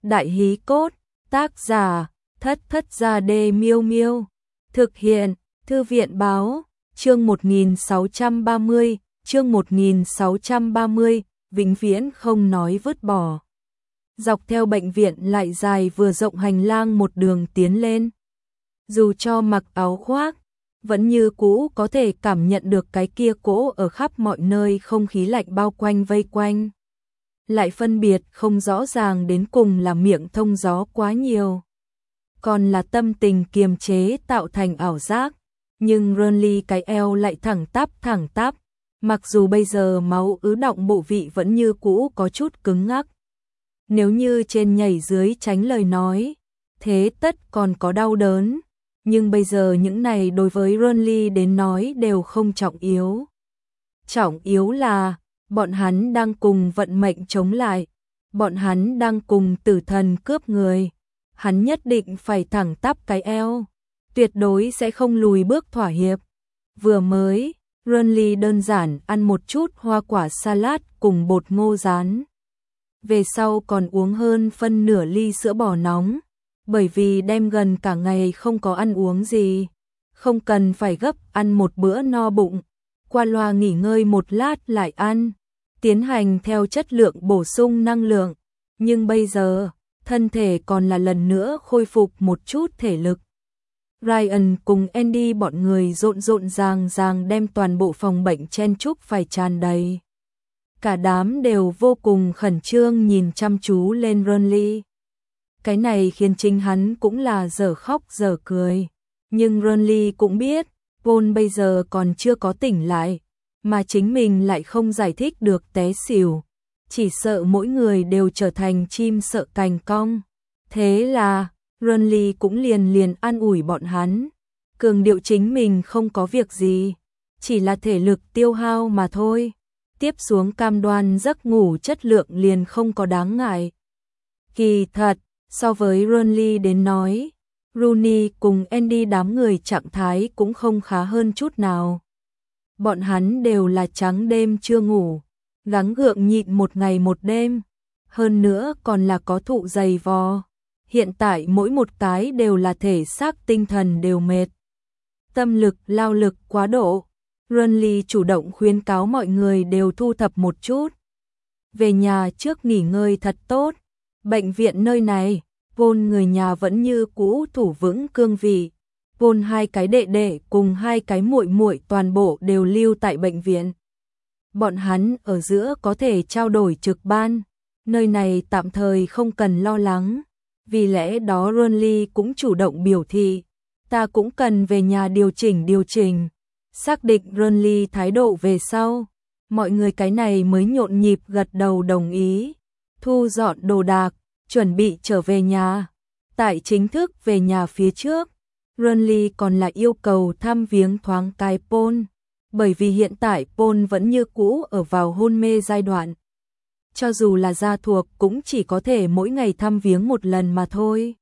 Đại hí cốt, tác giả, Thất Thất Gia Đê Miêu Miêu. Thực hiện, Thư viện báo, chương 1630, chương 1630, vĩnh viễn không nói vứt bỏ. Dọc theo bệnh viện lại dài vừa rộng hành lang một đường tiến lên. Dù cho mặc áo khoác, vẫn như cũ có thể cảm nhận được cái kia cỗ ở khắp mọi nơi không khí lạnh bao quanh vây quanh. Lại phân biệt không rõ ràng đến cùng là miệng thông gió quá nhiều, còn là tâm tình kiềm chế tạo thành ảo giác. Nhưng Renly cái eo lại thẳng tắp, mặc dù bây giờ máu ứ đọng bộ vị vẫn như cũ có chút cứng ngắc. Nếu như trên nhảy dưới tránh lời nói, thế tất còn có đau đớn, nhưng bây giờ những này đối với Renly đến nói đều không trọng yếu. Trọng yếu là bọn hắn đang cùng vận mệnh chống lại, bọn hắn đang cùng tử thần cướp người. Hắn nhất định phải thẳng tắp cái eo, tuyệt đối sẽ không lùi bước thỏa hiệp. Vừa mới, Renly đơn giản ăn một chút hoa quả salad cùng bột ngô rán. Về sau còn uống hơn phân nửa ly sữa bò nóng, bởi vì đem gần cả ngày không có ăn uống gì, không cần phải gấp ăn một bữa no bụng, qua loa nghỉ ngơi một lát lại ăn, tiến hành theo chất lượng bổ sung năng lượng. Nhưng bây giờ, thân thể còn là lần nữa khôi phục một chút thể lực. Ryan cùng Andy bọn người rộn ràng đem toàn bộ phòng bệnh chen chúc phải tràn đầy. Cả đám đều vô cùng khẩn trương nhìn chăm chú lên Renly. Cái này khiến chính hắn cũng là dở khóc dở cười. Nhưng Renly cũng biết, Paul bây giờ còn chưa có tỉnh lại, mà chính mình lại không giải thích được té xỉu. Chỉ sợ mỗi người đều trở thành chim sợ cành cong. Thế là, Renly cũng liền an ủi bọn hắn. Cường điệu chính mình không có việc gì, chỉ là thể lực tiêu hao mà thôi. Tiếp xuống cam đoan giấc ngủ chất lượng liền không có đáng ngại. Kỳ thật, so với Renly đến nói, Rooney cùng Andy đám người trạng thái cũng không khá hơn chút nào. Bọn hắn đều là trắng đêm chưa ngủ, gắng gượng nhịn một ngày một đêm, hơn nữa còn là có thụ dày vò. Hiện tại mỗi một cái đều là thể xác tinh thần đều mệt. Tâm lực lao lực quá độ. Renly chủ động khuyến cáo mọi người đều thu thập một chút. Về nhà trước nghỉ ngơi thật tốt. Bệnh viện nơi này, Paul người nhà vẫn như cũ thủ vững cương vị. Paul hai cái đệ đệ cùng hai cái muội muội toàn bộ đều lưu tại bệnh viện. Bọn hắn ở giữa có thể trao đổi trực ban, nơi này tạm thời không cần lo lắng. Vì lẽ đó Renly cũng chủ động biểu thị, ta cũng cần về nhà điều chỉnh. Xác định Renly thái độ về sau, mọi người cái này mới nhộn nhịp gật đầu đồng ý, thu dọn đồ đạc, chuẩn bị trở về nhà. Tại chính thức về nhà phía trước, Renly còn là yêu cầu thăm viếng thoáng cái Paul, bởi vì hiện tại Paul vẫn như cũ ở vào hôn mê giai đoạn. Cho dù là gia thuộc cũng chỉ có thể mỗi ngày thăm viếng một lần mà thôi.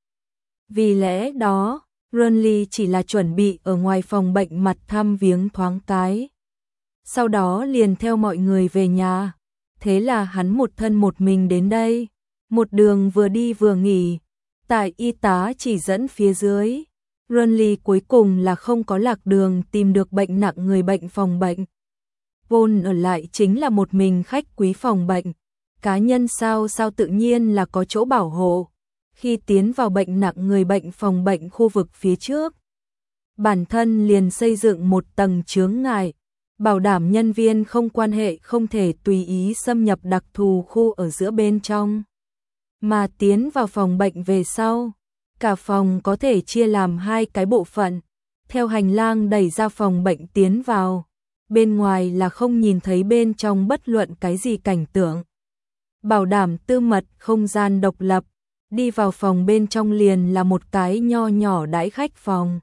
Vì lẽ đó, Renly chỉ là chuẩn bị ở ngoài phòng bệnh mặt thăm viếng thoáng cái. Sau đó liền theo mọi người về nhà. Thế là hắn một thân một mình đến đây. Một đường vừa đi vừa nghỉ. Tại y tá chỉ dẫn phía dưới, Renly cuối cùng là không có lạc đường tìm được bệnh nặng người bệnh phòng bệnh. Paul ở lại chính là một mình khách quý phòng bệnh. Cá nhân sao tự nhiên là có chỗ bảo hộ. Khi tiến vào bệnh nặng người bệnh phòng bệnh khu vực phía trước, bản thân liền xây dựng một tầng chướng ngại, bảo đảm nhân viên không quan hệ không thể tùy ý xâm nhập đặc thù khu ở giữa bên trong. Mà tiến vào phòng bệnh về sau, cả phòng có thể chia làm hai cái bộ phận. Theo hành lang đẩy ra phòng bệnh tiến vào, bên ngoài là không nhìn thấy bên trong bất luận cái gì cảnh tượng. Bảo đảm tư mật không gian độc lập. Đi vào phòng bên trong liền là một cái nho nhỏ đãi khách phòng.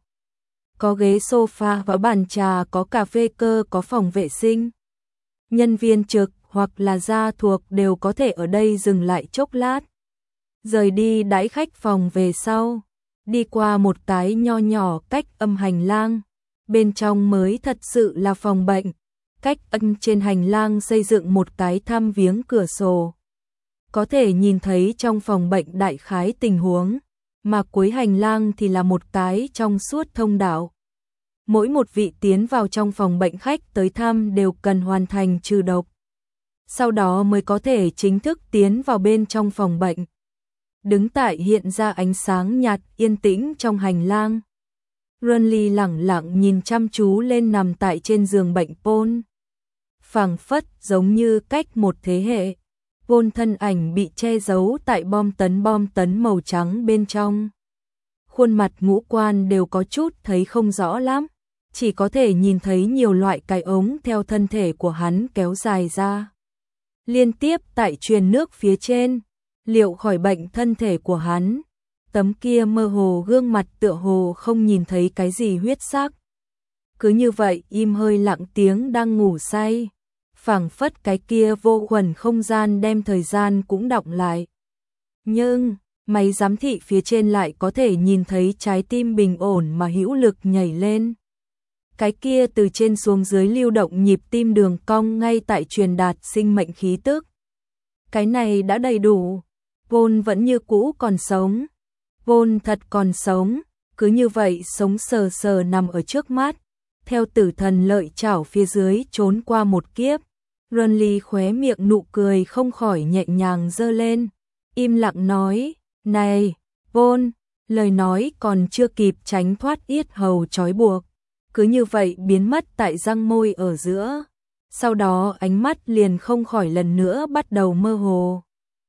Có ghế sofa và bàn trà, có cà phê cơ, có phòng vệ sinh. Nhân viên trực hoặc là gia thuộc đều có thể ở đây dừng lại chốc lát. Rời đi đãi khách phòng về sau, đi qua một cái nho nhỏ cách âm hành lang. Bên trong mới thật sự là phòng bệnh. Cách âm trên hành lang xây dựng một cái thăm viếng cửa sổ. có thể nhìn thấy trong phòng bệnh đại khái tình huống, mà cuối hành lang thì là một cái trong suốt thông đạo. Mỗi một vị tiến vào trong phòng bệnh khách tới thăm đều cần hoàn thành trừ độc. Sau đó mới có thể chính thức tiến vào bên trong phòng bệnh. Đứng tại hiện ra ánh sáng nhạt yên tĩnh trong hành lang. Renly lẳng lặng nhìn chăm chú lên nằm tại trên giường bệnh Paul. Phảng phất giống như cách một thế hệ. Paul thân ảnh bị che giấu tại bom tấn màu trắng bên trong. Khuôn mặt ngũ quan đều có chút thấy không rõ lắm. Chỉ có thể nhìn thấy nhiều loại cái ống theo thân thể của hắn kéo dài ra. Liên tiếp tại truyền nước phía trên. Liệu khỏi bệnh thân thể của hắn. Tấm kia mơ hồ gương mặt tựa hồ không nhìn thấy cái gì huyết sắc. Cứ như vậy im hơi lặng tiếng đang ngủ say. Phảng phất cái kia vô khuẩn không gian đem thời gian cũng đọng lại. Nhưng, máy giám thị phía trên lại có thể nhìn thấy trái tim bình ổn mà hữu lực nhảy lên. Cái kia từ trên xuống dưới lưu động nhịp tim đường cong ngay tại truyền đạt sinh mệnh khí tức. Cái này đã đầy đủ. Paul vẫn như cũ còn sống. Paul thật còn sống, cứ như vậy sống sờ sờ nằm ở trước mắt. Theo tử thần lợi chảo phía dưới trốn qua một kiếp. Renly khóe miệng nụ cười không khỏi nhẹ nhàng giơ lên. Im lặng nói, này, Paul, lời nói còn chưa kịp tránh thoát yết hầu trói buộc. Cứ như vậy biến mất tại răng môi ở giữa. Sau đó ánh mắt liền không khỏi lần nữa bắt đầu mơ hồ.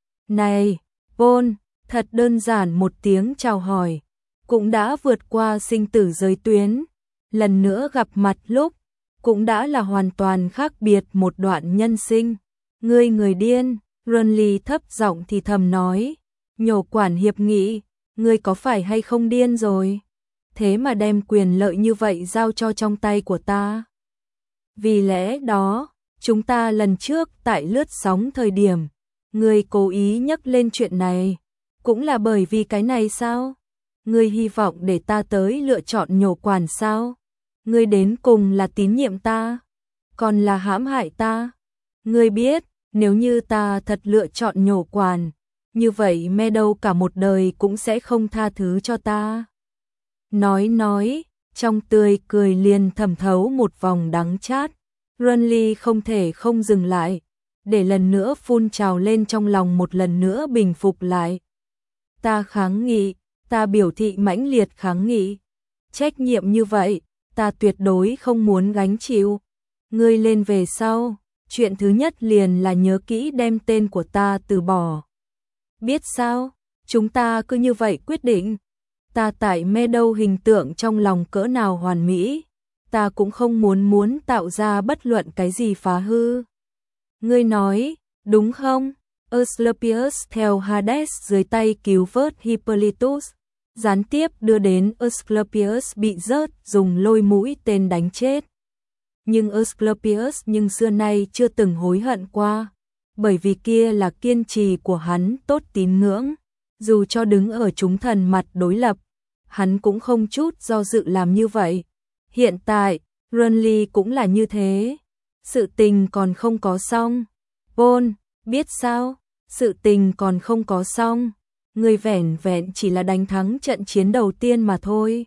Này, Paul, thật đơn giản một tiếng chào hỏi. Cũng đã vượt qua sinh tử giới tuyến. Lần nữa gặp mặt lúc. Cũng đã là hoàn toàn khác biệt một đoạn nhân sinh. Ngươi người điên, Renly thấp giọng thì thầm nói. Nhổ quản hiệp nghị, ngươi có phải hay không điên rồi? Thế mà đem quyền lợi như vậy giao cho trong tay của ta. Vì lẽ đó, chúng ta lần trước tại lướt sóng thời điểm, ngươi cố ý nhắc lên chuyện này. Cũng là bởi vì cái này sao? Ngươi hy vọng để ta tới lựa chọn nhổ quản sao? Ngươi đến cùng là tín nhiệm ta, còn là hãm hại ta. Ngươi biết, nếu như ta thật lựa chọn nhổ quản, như vậy Meadow cả một đời cũng sẽ không tha thứ cho ta. Nói, trong tươi cười liền thẩm thấu một vòng đắng chát. Renly không thể không dừng lại, để lần nữa phun trào lên trong lòng một lần nữa bình phục lại. Ta kháng nghị, ta biểu thị mãnh liệt kháng nghị. Trách nhiệm như vậy, ta tuyệt đối không muốn gánh chịu. Ngươi lên về sau, chuyện thứ nhất liền là nhớ kỹ đem tên của ta từ bỏ. Biết sao, chúng ta cứ như vậy quyết định. Ta tại Meadow hình tượng trong lòng cỡ nào hoàn mỹ, ta cũng không muốn tạo ra bất luận cái gì phá hư. Ngươi nói, đúng không? Asclepius theo Hades dưới tay cứu vớt Hippolytus, gián tiếp đưa đến Asclepius bị rớt dùng lôi mũi tên đánh chết. Nhưng Asclepius xưa nay chưa từng hối hận qua, bởi vì kia là kiên trì của hắn tốt tín ngưỡng. Dù cho đứng ở chúng thần mặt đối lập, hắn cũng không chút do dự làm như vậy. Hiện tại, Renly cũng là như thế. Sự tình còn không có xong. Paul, biết sao? Sự tình còn không có xong. Ngươi vẻn vẹn chỉ là đánh thắng trận chiến đầu tiên mà thôi.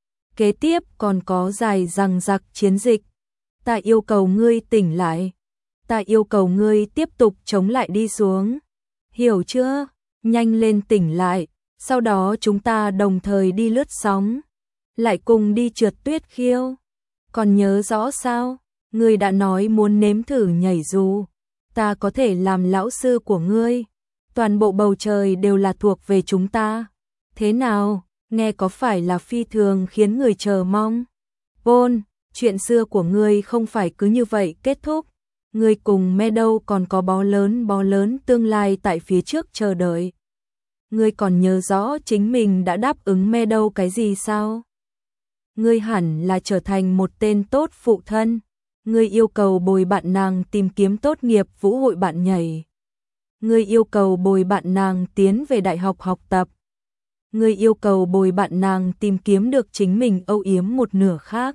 Kế tiếp còn có dài dằng dặc chiến dịch. Ta yêu cầu ngươi tỉnh lại. Ta yêu cầu ngươi tiếp tục chống lại đi xuống. Hiểu chưa? Nhanh lên tỉnh lại. Sau đó chúng ta đồng thời đi lướt sóng. Lại cùng đi trượt tuyết khiêu. Còn nhớ rõ sao? Ngươi đã nói muốn nếm thử nhảy dù. Ta có thể làm lão sư của ngươi. Toàn bộ bầu trời đều là thuộc về chúng ta. Thế nào? Nghe có phải là phi thường khiến người chờ mong? Paul, chuyện xưa của ngươi không phải cứ như vậy kết thúc. Ngươi cùng Meadow còn có bó lớn tương lai tại phía trước chờ đợi. Ngươi còn nhớ rõ chính mình đã đáp ứng Meadow cái gì sao? Ngươi hẳn là trở thành một tên tốt phụ thân. Ngươi yêu cầu bồi bạn nàng tìm kiếm tốt nghiệp vũ hội bạn nhảy. Ngươi yêu cầu bồi bạn nàng tiến về đại học học tập. Ngươi yêu cầu bồi bạn nàng tìm kiếm được chính mình âu yếm một nửa khác.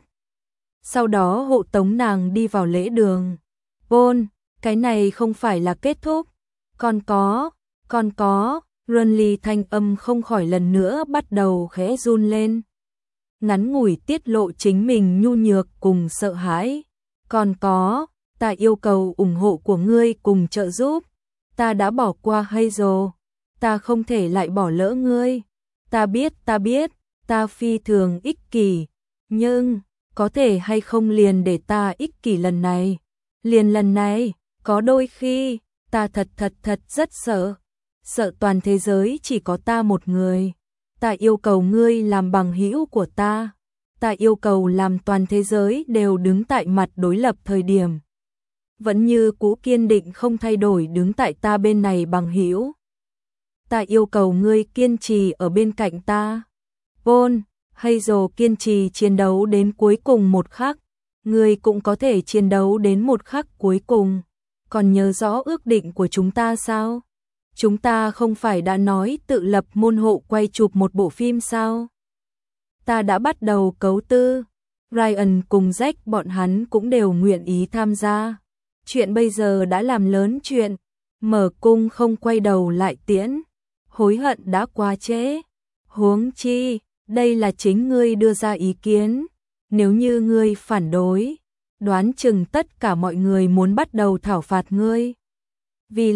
Sau đó hộ tống nàng đi vào lễ đường. Paul, cái này không phải là kết thúc. Còn có, Còn có, Runly thanh âm không khỏi lần nữa bắt đầu khẽ run lên. Ngắn ngủi tiết lộ chính mình nhu nhược cùng sợ hãi. Còn có, ta yêu cầu ủng hộ của ngươi cùng trợ giúp. Ta đã bỏ qua Hazel. Ta không thể lại bỏ lỡ ngươi. Ta biết, ta phi thường ích kỷ. Nhưng, có thể hay không liền để ta ích kỷ lần này. Liền lần này, có đôi khi, ta thật rất sợ. Sợ toàn thế giới chỉ có ta một người. Ta yêu cầu ngươi làm bằng hữu của ta. Ta yêu cầu làm toàn thế giới đều đứng tại mặt đối lập thời điểm. Vẫn như cũ kiên định không thay đổi đứng tại ta bên này bằng hữu. Ta yêu cầu ngươi kiên trì ở bên cạnh ta. Paul, Hazel kiên trì chiến đấu đến cuối cùng một khắc. Ngươi cũng có thể chiến đấu đến một khắc cuối cùng. Còn nhớ rõ ước định của chúng ta sao? Chúng ta không phải đã nói tự lập môn hộ quay chụp một bộ phim sao? Ta đã bắt đầu cấu tư. Ryan cùng Jack bọn hắn cũng đều nguyện ý tham gia. Chuyện bây giờ đã làm lớn chuyện. Mở cung không quay đầu lại tiễn. Hối hận đã quá trễ. Huống chi, đây là chính ngươi đưa ra ý kiến. Nếu như ngươi phản đối, đoán chừng tất cả mọi người muốn bắt đầu thảo phạt ngươi. Vì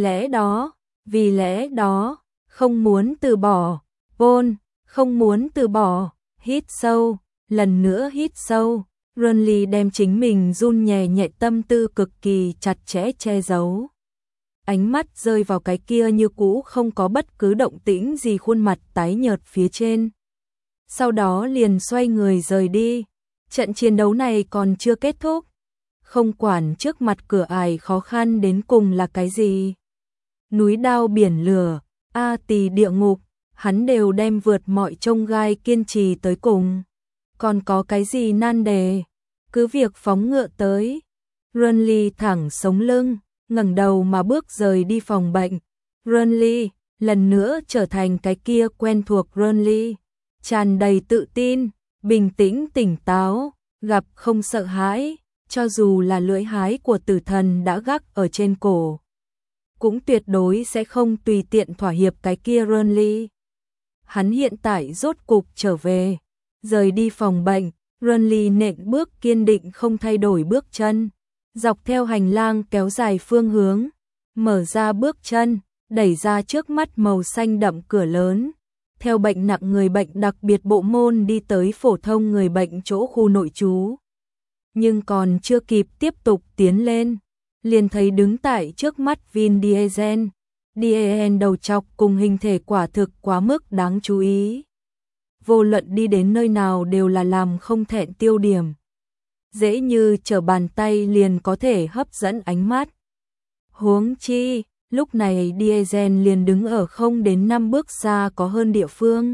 lẽ đó, không muốn từ bỏ. Paul, không muốn từ bỏ. Hít sâu, lần nữa hít sâu. Runly đem chính mình run nhẹ nhẹ tâm tư cực kỳ chặt chẽ che giấu. Ánh mắt rơi vào cái kia như cũ không có bất cứ động tĩnh gì khuôn mặt tái nhợt phía trên. Sau đó liền xoay người rời đi. Trận chiến đấu này còn chưa kết thúc. Không quản trước mặt cửa ải khó khăn đến cùng là cái gì. Núi đao biển lửa, A tỳ địa ngục, hắn đều đem vượt mọi chông gai kiên trì tới cùng. Còn có cái gì nan đề, cứ việc phóng ngựa tới. Runly thẳng sống lưng, ngẩng đầu mà bước rời đi phòng bệnh. Runly, lần nữa trở thành cái kia quen thuộc Runly, tràn đầy tự tin, bình tĩnh tỉnh táo, gặp không sợ hãi, cho dù là lưỡi hái của tử thần đã gác ở trên cổ. Cũng tuyệt đối sẽ không tùy tiện thỏa hiệp cái kia Runly. Hắn hiện tại rốt cục trở về, rời đi phòng bệnh, Runly nện bước kiên định không thay đổi bước chân, dọc theo hành lang kéo dài phương hướng, mở ra bước chân, đẩy ra trước mắt màu xanh đậm cửa lớn, theo bệnh nặng người bệnh đặc biệt bộ môn đi tới phổ thông người bệnh chỗ khu nội trú. Nhưng còn chưa kịp tiếp tục tiến lên, liền thấy đứng tại trước mắt Vin Diesel. Diesel đầu trọc cùng hình thể quả thực quá mức đáng chú ý. Vô luận đi đến nơi nào đều là làm không thẹn tiêu điểm. Dễ như trở bàn tay liền có thể hấp dẫn ánh mắt. Huống chi, lúc này Diesel liền đứng ở không đến 5 bước xa có hơn địa phương.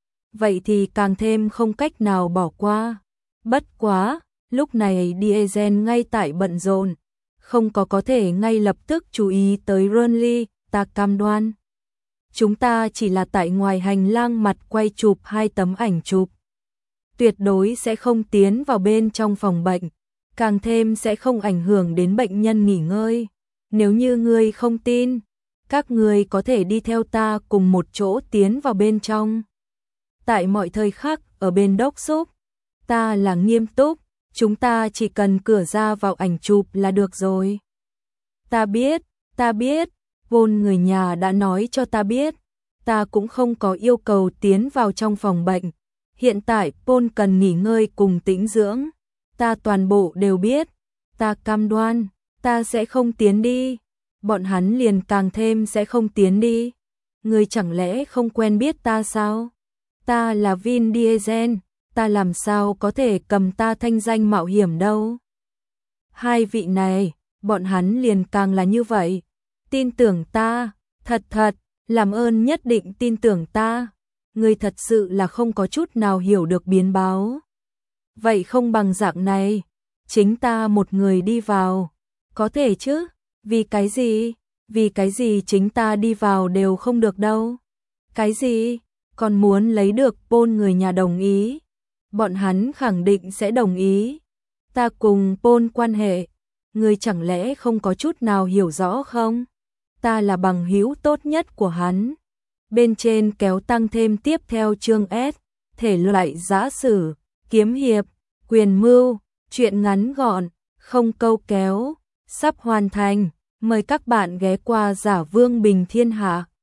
Vậy thì càng thêm không cách nào bỏ qua. Bất quá, lúc này Diesel ngay tại bận rộn, không có thể ngay lập tức chú ý tới Runly, ta cam đoan. Chúng ta chỉ là tại ngoài hành lang mặt quay chụp 2 tấm ảnh chụp. Tuyệt đối sẽ không tiến vào bên trong phòng bệnh, càng thêm sẽ không ảnh hưởng đến bệnh nhân nghỉ ngơi. Nếu như ngươi không tin, các ngươi có thể đi theo ta cùng một chỗ tiến vào bên trong. Tại mọi thời khắc ở bên đốc xúc, ta là nghiêm túc, chúng ta chỉ cần cửa ra vào ảnh chụp là được rồi. Ta biết, Paul người nhà đã nói cho ta biết, ta cũng không có yêu cầu tiến vào trong phòng bệnh. Hiện tại Paul cần nghỉ ngơi cùng tĩnh dưỡng, ta toàn bộ đều biết, ta cam đoan, ta sẽ không tiến đi. Bọn hắn liền càng thêm sẽ không tiến đi. Ngươi chẳng lẽ không quen biết ta sao? Ta là Vin Diesel, ta làm sao có thể cầm ta thanh danh mạo hiểm đâu. Hai vị này, bọn hắn liền càng là như vậy. Tin tưởng ta, thật, làm ơn nhất định tin tưởng ta. Ngươi thật sự là không có chút nào hiểu được biến báo. Vậy không bằng dạng này, chính ta một người đi vào. Có thể chứ, vì cái gì chính ta đi vào đều không được đâu. Cái gì, còn muốn lấy được Paul người nhà đồng ý. Bọn hắn khẳng định sẽ đồng ý. Ta cùng Paul quan hệ, ngươi chẳng lẽ không có chút nào hiểu rõ không? ta là bằng hữu tốt nhất của hắn. Bên trên kéo tăng thêm tiếp theo chương S, thể loại giã sử, kiếm hiệp, quyền mưu, truyện ngắn gọn, không câu kéo, sắp hoàn thành. Mời các bạn ghé qua Giả Vương Bình Thiên Hạ.